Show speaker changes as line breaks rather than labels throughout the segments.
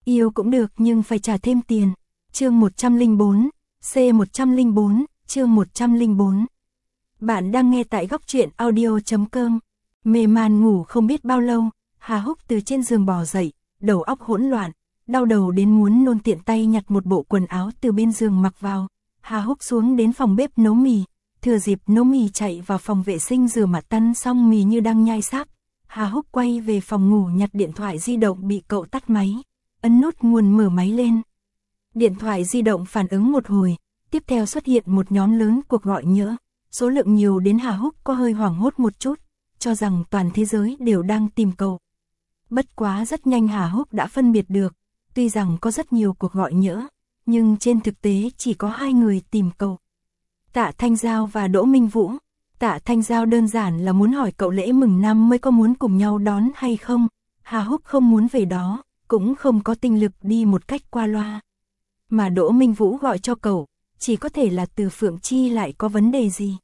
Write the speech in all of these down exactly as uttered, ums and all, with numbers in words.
Yêu cũng được nhưng phải trả thêm tiền. Chương một trăm lẻ bốn, C một trăm lẻ bốn, chương một trăm lẻ bốn. Bạn đang nghe tại góc truyện audio chấm com. Mê man ngủ không biết bao lâu, Hà Húc từ trên giường bò dậy, đầu óc hỗn loạn, đau đầu đến muốn nôn, tiện tay nhặt một bộ quần áo từ bên giường mặc vào. Hà Húc xuống đến phòng bếp nấu mì, thừa dịp nấu mì chạy vào phòng vệ sinh rửa mặt, tăn xong mì như đang nhai sáp. Hà Húc quay về phòng ngủ nhặt điện thoại di động bị cậu tắt máy, ấn nút nguồn mở máy lên. Điện thoại di động phản ứng một hồi, tiếp theo xuất hiện một nhóm lớn cuộc gọi nhỡ, số lượng nhiều đến Hà Húc có hơi hoảng hốt một chút, cho rằng toàn thế giới đều đang tìm cậu. Bất quá rất nhanh Hà Húc đã phân biệt được, tuy rằng có rất nhiều cuộc gọi nhỡ, nhưng trên thực tế chỉ có hai người tìm cậu. Tạ Thanh Giao và Đỗ Minh Vũ. Tạ Thanh Giao đơn giản là muốn hỏi cậu lễ mừng năm mới có muốn cùng nhau đón hay không. Hà Húc không muốn về đó, cũng không có tinh lực đi một cách qua loa. Mà Đỗ Minh Vũ gọi cho cậu, chỉ có thể là Từ Phượng Chi lại có vấn đề gì.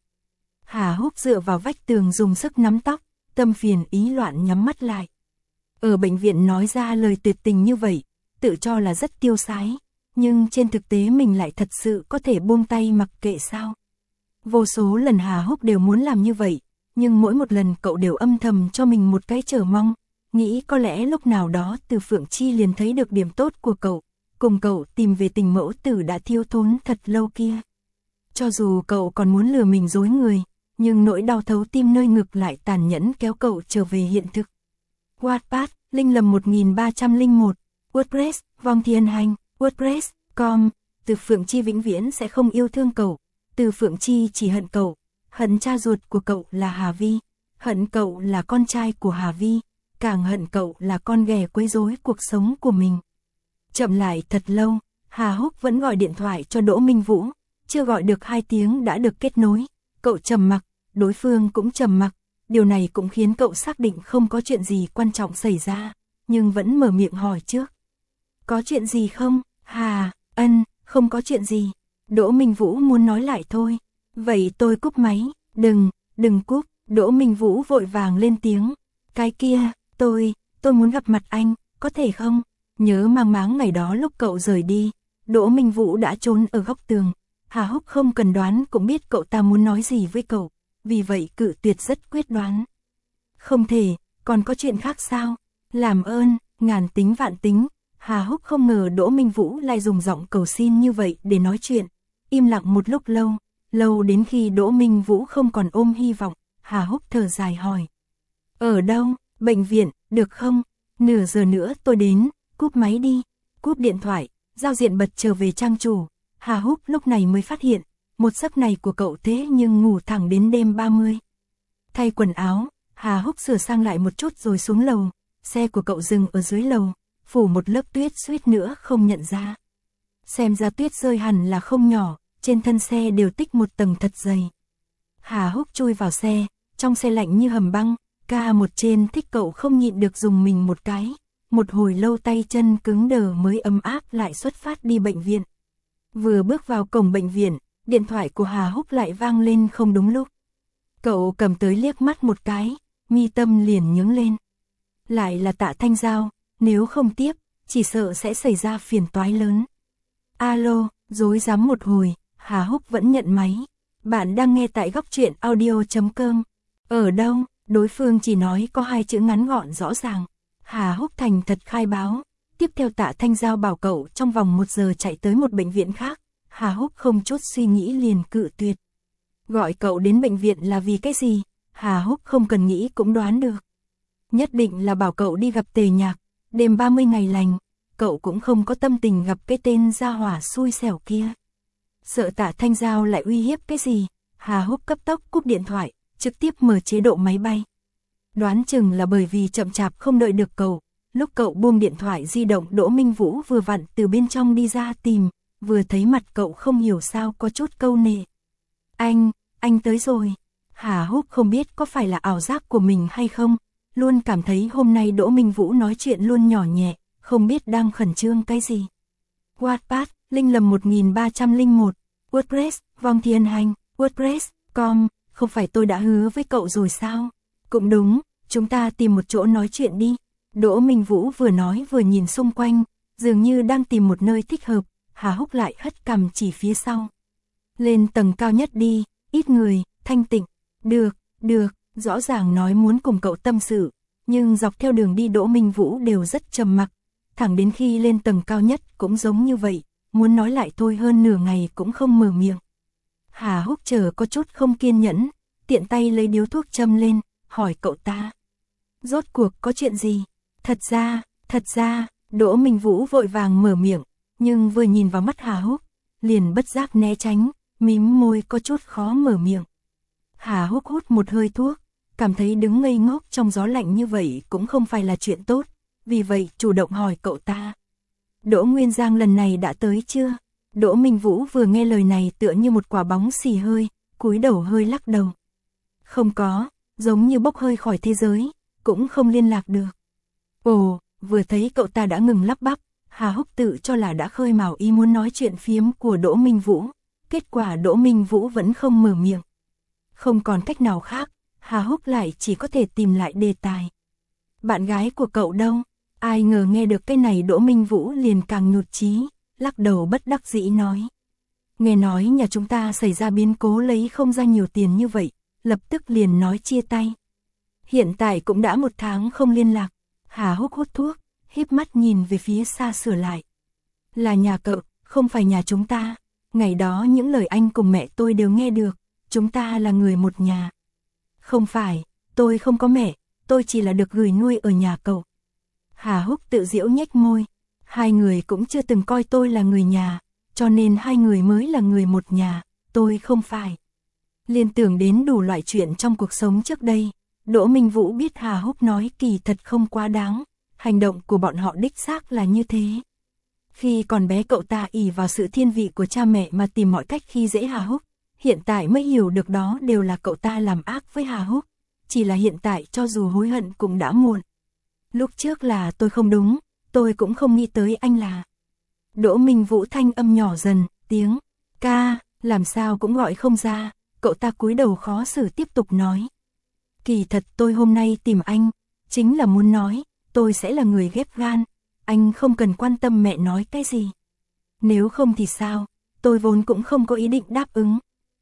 Hà Húc dựa vào vách tường dùng sức nắm tóc, tâm phiền ý loạn nhắm mắt lại. Ở bệnh viện nói ra lời tuyệt tình như vậy, tự cho là rất tiêu sái, nhưng trên thực tế mình lại thật sự có thể buông tay mặc kệ sao. Vô số lần Hà Húc đều muốn làm như vậy, nhưng mỗi một lần cậu đều âm thầm cho mình một cái chờ mong, nghĩ có lẽ lúc nào đó Từ Phượng Chi liền thấy được điểm tốt của cậu, cùng cậu tìm về tình mẫu tử đã thiếu thốn thật lâu kia. Cho dù cậu còn muốn lừa mình dối người, nhưng nỗi đau thấu tim nơi ngực lại tàn nhẫn kéo cậu trở về hiện thực. Wattpad, Linh Lầm một nghìn ba trăm lẻ một, WordPress, Vong Thiên Hành, WordPress chấm com. Từ Phượng Chi vĩnh viễn sẽ không yêu thương cậu. Từ Phượng Chi chỉ hận cậu, hận cha ruột của cậu là Hà Vi, hận cậu là con trai của Hà Vi, càng hận cậu là con ghẻ quấy rối cuộc sống của mình. Chậm lại thật lâu, Hà Húc vẫn gọi điện thoại cho Đỗ Minh Vũ, chưa gọi được hai tiếng đã được kết nối. Cậu trầm mặc, đối phương cũng trầm mặc, điều này cũng khiến cậu xác định không có chuyện gì quan trọng xảy ra, nhưng vẫn mở miệng hỏi trước. Có chuyện gì không? Hà, ân, không có chuyện gì. Đỗ Minh Vũ muốn nói lại thôi. Vậy tôi cúp máy. Đừng, đừng cúp. Đỗ Minh Vũ vội vàng lên tiếng. Cái kia, tôi, tôi muốn gặp mặt anh, có thể không? Nhớ mang máng ngày đó lúc cậu rời đi, Đỗ Minh Vũ đã trốn ở góc tường. Hà Húc không cần đoán cũng biết cậu ta muốn nói gì với cậu, vì vậy cự tuyệt rất quyết đoán. Không thể, còn có chuyện khác sao? Làm ơn, ngàn tính vạn tính. Hà Húc không ngờ Đỗ Minh Vũ lại dùng giọng cầu xin như vậy để nói chuyện. Im lặng một lúc lâu, lâu đến khi Đỗ Minh Vũ không còn ôm hy vọng, Hà Húc thở dài hỏi. Ở đâu? Bệnh viện, được không? Nửa giờ nữa tôi đến, cúp máy đi. Cúp điện thoại, giao diện bật trở về trang chủ. Hà Húc lúc này mới phát hiện, một giấc này của cậu thế nhưng ngủ thẳng đến đêm ba mươi. Thay quần áo, Hà Húc sửa sang lại một chút rồi xuống lầu, xe của cậu dừng ở dưới lầu, phủ một lớp tuyết suýt nữa không nhận ra. Xem ra tuyết rơi hẳn là không nhỏ, trên thân xe đều tích một tầng thật dày. Hà Húc chui vào xe, trong xe lạnh như hầm băng, ca một trên thích cậu không nhịn được dùng mình một cái, một hồi lâu tay chân cứng đờ mới ấm áp lại xuất phát đi bệnh viện. Vừa bước vào cổng bệnh viện, điện thoại của Hà Húc lại vang lên không đúng lúc. Cậu cầm tới liếc mắt một cái, mi tâm liền nhướng lên. Lại là Tạ Thanh Giao, nếu không tiếp, chỉ sợ sẽ xảy ra phiền toái lớn. Alo, rối rắm một hồi, Hà Húc vẫn nhận máy. Bạn đang nghe tại góc truyện audio chấm com. Ở đâu? Đối phương chỉ nói có hai chữ ngắn gọn rõ ràng. Hà Húc thành thật khai báo. Tiếp theo Tạ Thanh Giao bảo cậu trong vòng một giờ chạy tới một bệnh viện khác. Hà Húc không chút suy nghĩ liền cự tuyệt. Gọi cậu đến bệnh viện là vì cái gì? Hà Húc không cần nghĩ cũng đoán được. Nhất định là bảo cậu đi gặp Tề Nhạc. Đêm ba mươi ngày lành, cậu cũng không có tâm tình gặp cái tên gia hỏa xui xẻo kia. Sợ Tạ Thanh Giao lại uy hiếp cái gì? Hà Húc cấp tốc cúp điện thoại, trực tiếp mở chế độ máy bay. Đoán chừng là bởi vì chậm chạp không đợi được cậu. Lúc cậu buông điện thoại di động, Đỗ Minh Vũ vừa vặn từ bên trong đi ra tìm, vừa thấy mặt cậu không hiểu sao có chút câu nệ. Anh, anh tới rồi. Hà Húc không biết có phải là ảo giác của mình hay không, luôn cảm thấy hôm nay Đỗ Minh Vũ nói chuyện luôn nhỏ nhẹ, không biết đang khẩn trương cái gì. Wattpad, Linh Lầm một nghìn ba trăm lẻ một, WordPress, Vong Thiên Hành, WordPress chấm com. Không phải tôi đã hứa với cậu rồi sao? Cũng đúng, chúng ta tìm một chỗ nói chuyện đi. Đỗ Minh Vũ vừa nói vừa nhìn xung quanh, dường như đang tìm một nơi thích hợp, Hà Húc lại hất cằm chỉ phía sau. Lên tầng cao nhất đi, ít người, thanh tịnh. Được, được, rõ ràng nói muốn cùng cậu tâm sự, nhưng dọc theo đường đi Đỗ Minh Vũ đều rất trầm mặc, thẳng đến khi lên tầng cao nhất cũng giống như vậy, muốn nói lại thôi hơn nửa ngày cũng không mở miệng. Hà Húc chờ có chút không kiên nhẫn, tiện tay lấy điếu thuốc châm lên, hỏi cậu ta. Rốt cuộc có chuyện gì? Thật ra, thật ra, Đỗ Minh Vũ vội vàng mở miệng, nhưng vừa nhìn vào mắt Hà Húc, liền bất giác né tránh, mím môi có chút khó mở miệng. Hà Húc hút một hơi thuốc, cảm thấy đứng ngây ngốc trong gió lạnh như vậy cũng không phải là chuyện tốt, vì vậy chủ động hỏi cậu ta. Đỗ Nguyên Giang lần này đã tới chưa? Đỗ Minh Vũ vừa nghe lời này tựa như một quả bóng xì hơi, cúi đầu hơi lắc đầu. Không có, giống như bốc hơi khỏi thế giới, cũng không liên lạc được. Ồ, vừa thấy cậu ta đã ngừng lắp bắp, Hà Húc tự cho là đã khơi mào ý muốn nói chuyện phiếm của Đỗ Minh Vũ, kết quả Đỗ Minh Vũ vẫn không mở miệng. Không còn cách nào khác, Hà Húc lại chỉ có thể tìm lại đề tài. Bạn gái của cậu đâu? Ai ngờ nghe được cái này Đỗ Minh Vũ liền càng nhụt chí, lắc đầu bất đắc dĩ nói. Nghe nói nhà chúng ta xảy ra biến cố lấy không ra nhiều tiền như vậy, lập tức liền nói chia tay. Hiện tại cũng đã một tháng không liên lạc. Hà Húc hút thuốc, híp mắt nhìn về phía xa sửa lại. Là nhà cậu, không phải nhà chúng ta. Ngày đó những lời anh cùng mẹ tôi đều nghe được, chúng ta là người một nhà. Không phải, tôi không có mẹ, tôi chỉ là được gửi nuôi ở nhà cậu. Hà Húc tự giễu nhếch môi, hai người cũng chưa từng coi tôi là người nhà, cho nên hai người mới là người một nhà, tôi không phải. Liên tưởng đến đủ loại chuyện trong cuộc sống trước đây, Đỗ Minh Vũ biết Hà Húc nói kỳ thật không quá đáng, hành động của bọn họ đích xác là như thế. Khi còn bé cậu ta ỷ vào sự thiên vị của cha mẹ mà tìm mọi cách khi dễ Hà Húc, hiện tại mới hiểu được đó đều là cậu ta làm ác với Hà Húc, chỉ là hiện tại cho dù hối hận cũng đã muộn. Lúc trước là tôi không đúng, tôi cũng không nghĩ tới anh là. Đỗ Minh Vũ thanh âm nhỏ dần, tiếng ca, làm sao cũng gọi không ra, cậu ta cúi đầu khó xử tiếp tục nói. Kỳ thật tôi hôm nay tìm anh, chính là muốn nói, tôi sẽ là người ghép gan, anh không cần quan tâm mẹ nói cái gì. Nếu không thì sao, tôi vốn cũng không có ý định đáp ứng.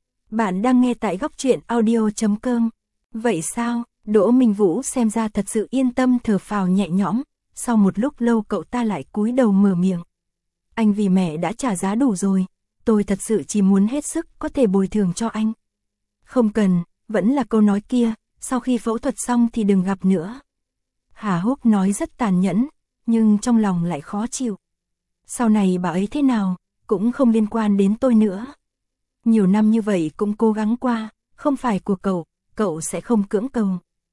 Bạn đang nghe tại góc truyện audio chấm com. Vậy sao, Đỗ Minh Vũ xem ra thật sự yên tâm thở phào nhẹ nhõm, sau một lúc lâu cậu ta lại cúi đầu mở miệng. Anh vì mẹ đã trả giá đủ rồi, tôi thật sự chỉ muốn hết sức có thể bồi thường cho anh. Không cần, vẫn là câu nói kia, sau khi phẫu thuật xong thì đừng gặp nữa. Hà Húc nói rất tàn nhẫn, nhưng trong lòng lại khó chịu. Sau này bà ấy thế nào, cũng không liên quan đến tôi nữa. Nhiều năm như vậy cũng cố gắng qua, không phải của cậu, cậu sẽ không cưỡng cầu.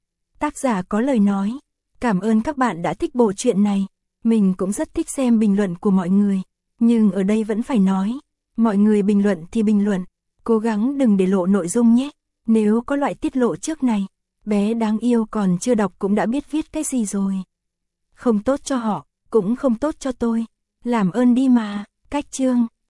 Tác giả có lời nói, cảm ơn các bạn đã thích bộ truyện này. Mình cũng rất thích xem bình luận của mọi người, nhưng ở đây vẫn phải nói, mọi người bình luận thì bình luận, cố gắng đừng để lộ nội dung nhé. Nếu có loại tiết lộ trước này, bé đáng yêu còn chưa đọc cũng đã biết viết cái gì rồi. Không tốt cho họ, cũng không tốt cho tôi. Làm ơn đi mà, cách chương.